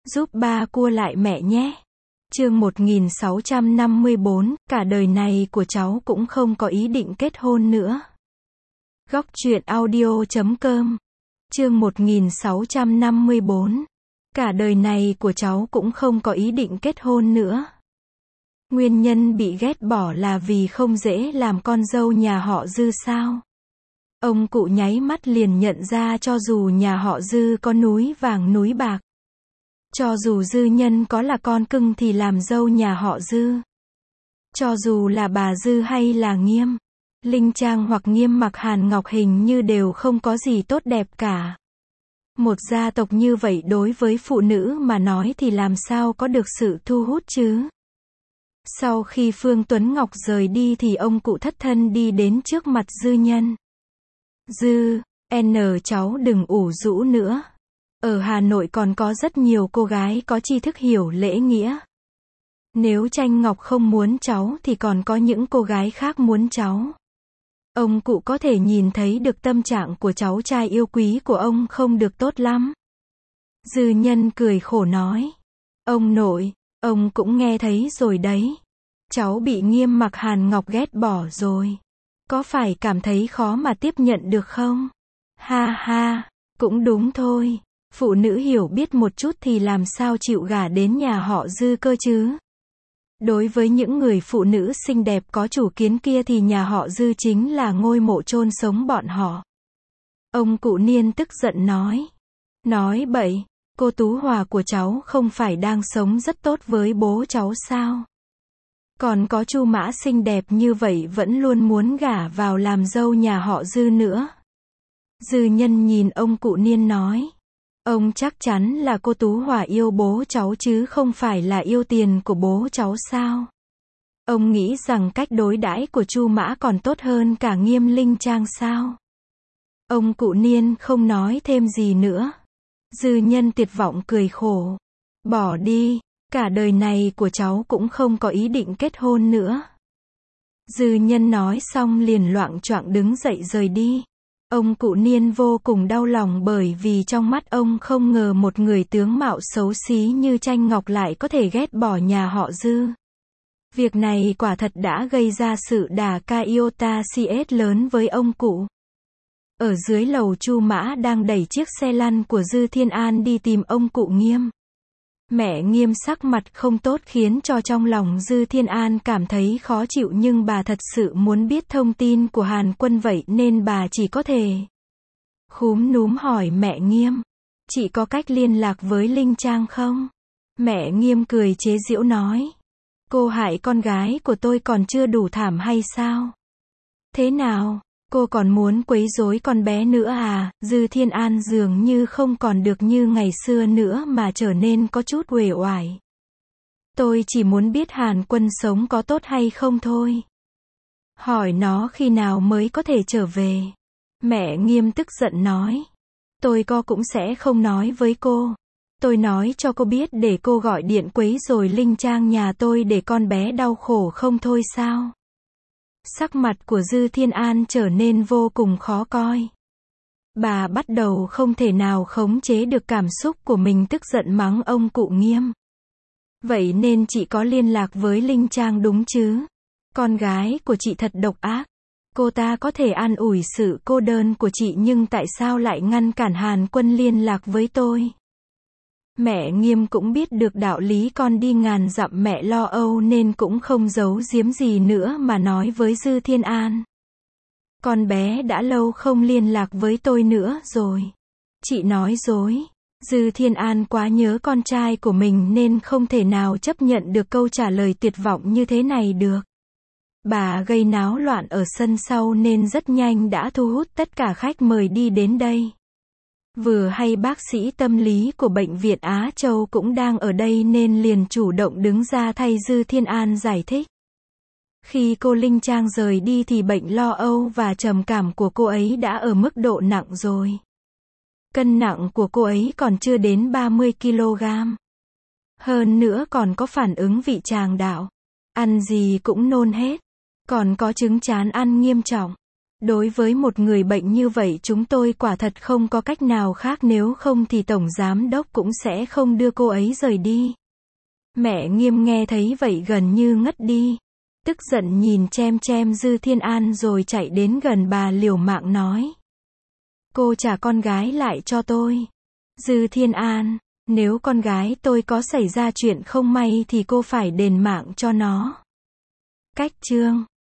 Giúp ba cua lại mẹ nhé. Chương 1654, cả đời này của cháu cũng không có ý định kết hôn nữa. Góc truyện audio.com. Chương 1654. Cả đời này của cháu cũng không có ý định kết hôn nữa. Nguyên nhân bị ghét bỏ là vì không dễ làm con dâu nhà họ Dư sao? Ông cụ nháy mắt liền nhận ra cho dù nhà họ Dư có núi vàng núi bạc, cho dù Dư Nhân có là con cưng thì làm dâu nhà họ Dư, cho dù là bà Dư hay là Nghiêm, Linh Trang hoặc Nghiêm Mặc Hàn Ngọc hình như đều không có gì tốt đẹp cả. Một gia tộc như vậy đối với phụ nữ mà nói thì làm sao có được sự thu hút chứ? Sau khi Phương Tuấn Ngọc rời đi thì ông cụ thất thân đi đến trước mặt Dư Nhân. Dư, cháu đừng ủ rũ nữa. Ở Hà Nội còn có rất nhiều cô gái có tri thức hiểu lễ nghĩa. Nếu Tranh Ngọc không muốn cháu thì còn có những cô gái khác muốn cháu. Ông cụ có thể nhìn thấy được tâm trạng của cháu trai yêu quý của ông không được tốt lắm. Dư Nhân cười khổ nói. Ông nội, ông cũng nghe thấy rồi đấy. Cháu bị Nghiêm Mặc Hàn Ngọc ghét bỏ rồi. Có phải cảm thấy khó mà tiếp nhận được không? Ha ha, cũng đúng thôi. Phụ nữ hiểu biết một chút thì làm sao chịu gả đến nhà họ Dư cơ chứ? Đối với những người phụ nữ xinh đẹp có chủ kiến kia thì nhà họ Dư chính là ngôi mộ chôn sống bọn họ. Ông cụ Niên tức giận nói. Nói bậy, cô Tú Hòa của cháu không phải đang sống rất tốt với bố cháu sao? Còn có Chu Mã xinh đẹp như vậy vẫn luôn muốn gả vào làm dâu nhà họ Dư nữa. Dư Nhân nhìn ông cụ Niên nói. Ông chắc chắn là cô Tú Hòa yêu bố cháu chứ không phải là yêu tiền của bố cháu sao? Ông nghĩ rằng cách đối đãi của Chu Mã còn tốt hơn cả Nghiêm Linh Trang sao? Ông cụ Niên không nói thêm gì nữa. Dư Nhân tuyệt vọng cười khổ. Bỏ đi, cả đời này của cháu cũng không có ý định kết hôn nữa. Dư Nhân nói xong liền loạng choạng đứng dậy rời đi. Ông cụ Niên vô cùng đau lòng bởi vì trong mắt ông không ngờ một người tướng mạo xấu xí như Tranh Ngọc lại có thể ghét bỏ nhà họ Dư. Việc này quả thật đã gây ra sự đả ca iota cs lớn với ông cụ. Ở dưới lầu Chu Mã đang đẩy chiếc xe lăn của Dư Thiên An đi tìm ông cụ Nghiêm. Mẹ Nghiêm sắc mặt không tốt khiến cho trong lòng Dư Thiên An cảm thấy khó chịu nhưng bà thật sự muốn biết thông tin của Hàn Quân vậy nên bà chỉ có thể khúm núm hỏi mẹ Nghiêm. Chị có cách liên lạc với Linh Trang không? Mẹ Nghiêm cười chế giễu nói. Cô hại con gái của tôi còn chưa đủ thảm hay sao? Thế nào? Cô còn muốn quấy rối con bé nữa à? Dư Thiên An dường như không còn được như ngày xưa nữa mà trở nên có chút uể oải. Tôi chỉ muốn biết Hàn Quân sống có tốt hay không thôi. Hỏi nó khi nào mới có thể trở về. Mẹ Nghiêm tức giận nói. Tôi cũng sẽ không nói với cô. Tôi nói cho cô biết để cô gọi điện quấy rồi Linh Trang nhà tôi để con bé đau khổ không thôi sao? Sắc mặt của Dư Thiên An trở nên vô cùng khó coi. Bà bắt đầu không thể nào khống chế được cảm xúc của mình tức giận mắng ông cụ Nghiêm. Vậy nên chị có liên lạc với Linh Trang đúng chứ? Con gái của chị thật độc ác. Cô ta có thể an ủi sự cô đơn của chị nhưng tại sao lại ngăn cản Hàn Quân liên lạc với tôi? Mẹ Nghiêm cũng biết được đạo lý con đi ngàn dặm mẹ lo âu nên cũng không giấu giếm gì nữa mà nói với Dư Thiên An. Con bé đã lâu không liên lạc với tôi nữa rồi. Chị nói dối. Dư Thiên An quá nhớ con trai của mình nên không thể nào chấp nhận được câu trả lời tuyệt vọng như thế này được. Bà gây náo loạn ở sân sau nên rất nhanh đã thu hút tất cả khách mời đi đến đây. Vừa hay bác sĩ tâm lý của Bệnh viện Á Châu cũng đang ở đây nên liền chủ động đứng ra thay Dư Thiên An giải thích. Khi cô Linh Trang rời đi thì bệnh lo âu và trầm cảm của cô ấy đã ở mức độ nặng rồi. Cân nặng của cô ấy còn chưa đến 30 kg. Hơn nữa còn có phản ứng vị tràng đạo. Ăn gì cũng nôn hết. Còn có chứng chán ăn nghiêm trọng. Đối với một người bệnh như vậy chúng tôi quả thật không có cách nào khác, nếu không thì tổng giám đốc cũng sẽ không đưa cô ấy rời đi. Mẹ Nghiêm nghe thấy vậy gần như ngất đi. Tức giận nhìn chem chem Dư Thiên An rồi chạy đến gần bà liều mạng nói. Cô trả con gái lại cho tôi. Dư Thiên An, nếu con gái tôi có xảy ra chuyện không may thì cô phải đền mạng cho nó. Cách chương